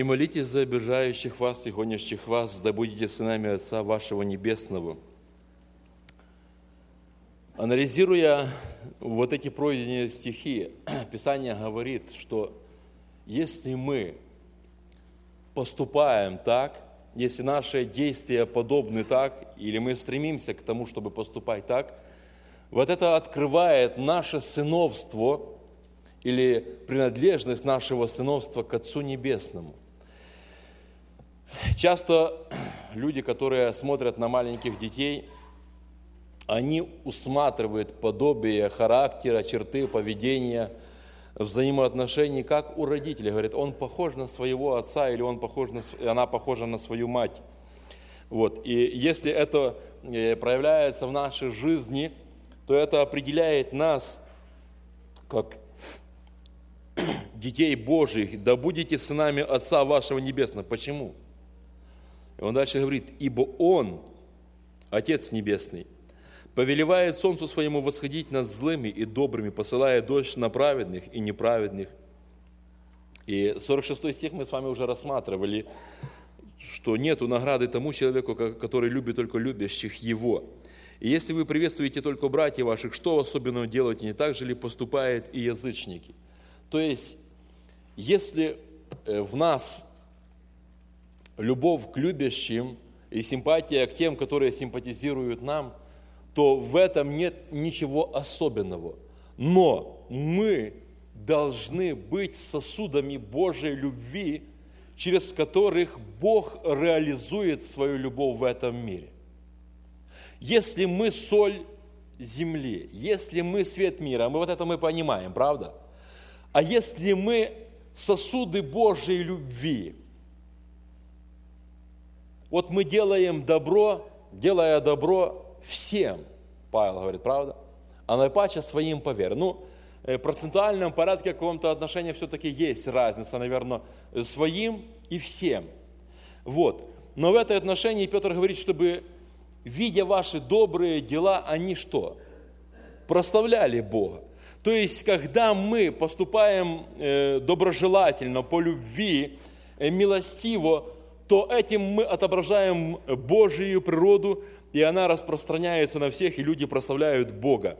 И молитесь за обижающих вас и гонящих вас, да будете сынами Отца вашего Небесного. Анализируя вот эти пройденные стихи, Писание говорит, что если мы поступаем так, если наши действия подобны так, или мы стремимся к тому, чтобы поступать так, вот это открывает наше сыновство или принадлежность нашего сыновства к Отцу Небесному. Часто люди, которые смотрят на маленьких детей, они усматривают подобие характера, черты, поведения, взаимоотношений, как у родителей. Говорят, он похож на своего отца или она похожа на свою мать. Вот. И если это проявляется в нашей жизни, то это определяет нас как детей Божьих. Да будете сынами Отца вашего Небесного. Почему? И он дальше говорит, ибо Он, Отец Небесный, повелевает солнцу своему восходить над злыми и добрыми, посылая дождь на праведных и неправедных. И 46 стих мы с вами уже рассматривали, что нету награды тому человеку, который любит только любящих Его. И если вы приветствуете только братьев ваших, что особенного делаете, не так же ли поступают и язычники? То есть, если в нас любовь к любящим и симпатия к тем, которые симпатизируют нам, то в этом нет ничего особенного. Но мы должны быть сосудами Божьей любви, через которых Бог реализует свою любовь в этом мире. Если мы соль земли, если мы свет мира, мы понимаем, правда? А если мы сосуды Божьей любви, вот мы делаем добро, делая добро всем, Павел говорит, правда? А наипаче своим по вере. В процентуальном порядке в каком-то отношении все-таки есть разница, наверное, своим и всем. Вот. Но в этом отношении Петр говорит, чтобы, видя ваши добрые дела, они что? Прославляли Бога. То есть, когда мы поступаем доброжелательно, по любви, милостиво, то этим мы отображаем Божию природу, и она распространяется на всех, и люди прославляют Бога.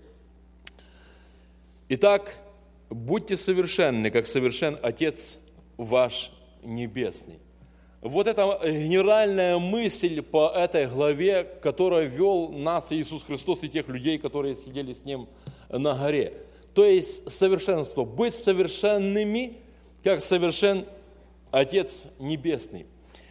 Итак, будьте совершенны, как совершен Отец ваш Небесный. Вот это генеральная мысль по этой главе, которая вел нас Иисус Христос и тех людей, которые сидели с Ним на горе. То есть совершенство. Быть совершенными, как совершен Отец Небесный.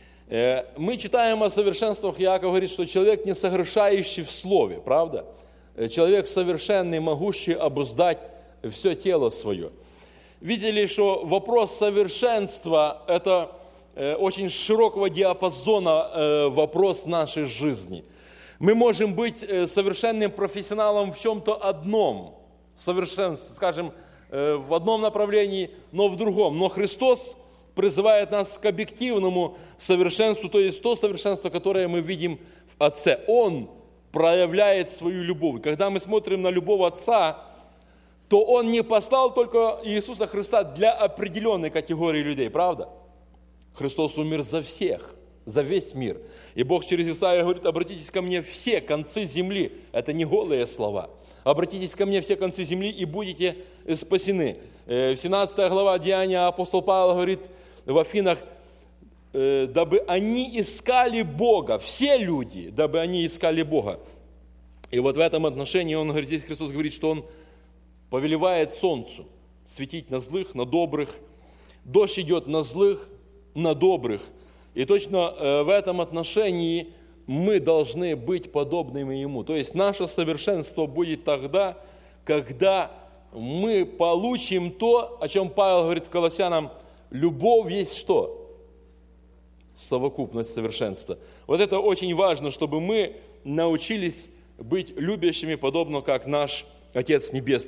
Мы читаем о совершенствах, Иаков говорит, что человек не согрешающий в слове, правда? Человек совершенный, могущий обуздать все тело свое. Видели, что вопрос совершенства – это очень широкого диапазона вопрос нашей жизни. Мы можем быть совершенным профессионалом в чем-то одном, скажем, в одном направлении, но в другом. Но Христос призывает нас к объективному совершенству, то есть то совершенство, которое мы видим в Отце. Он проявляет свою любовь. Когда мы смотрим на любовь Отца, то Он не послал только Иисуса Христа для определенной категории людей, правда? Христос умер за всех, за весь мир. И Бог через Исаию говорит, обратитесь ко мне все концы земли. Это не голые слова. Обратитесь ко мне все концы земли и будете спасены. 17 глава Деяния апостол Павел говорит в Афинах, дабы они искали Бога, все люди, дабы они искали Бога. И вот в этом отношении он говорит, здесь Христос говорит, что Он повелевает солнцу светить на злых, на добрых. Дождь идет на злых, на добрых. И точно в этом отношении мы должны быть подобными Ему. То есть наше совершенство будет тогда, когда мы получим то, о чем Павел говорит Колоссянам, любовь есть что? Совокупность совершенства. Вот это очень важно, чтобы мы научились быть любящими, подобно как наш Отец Небесный.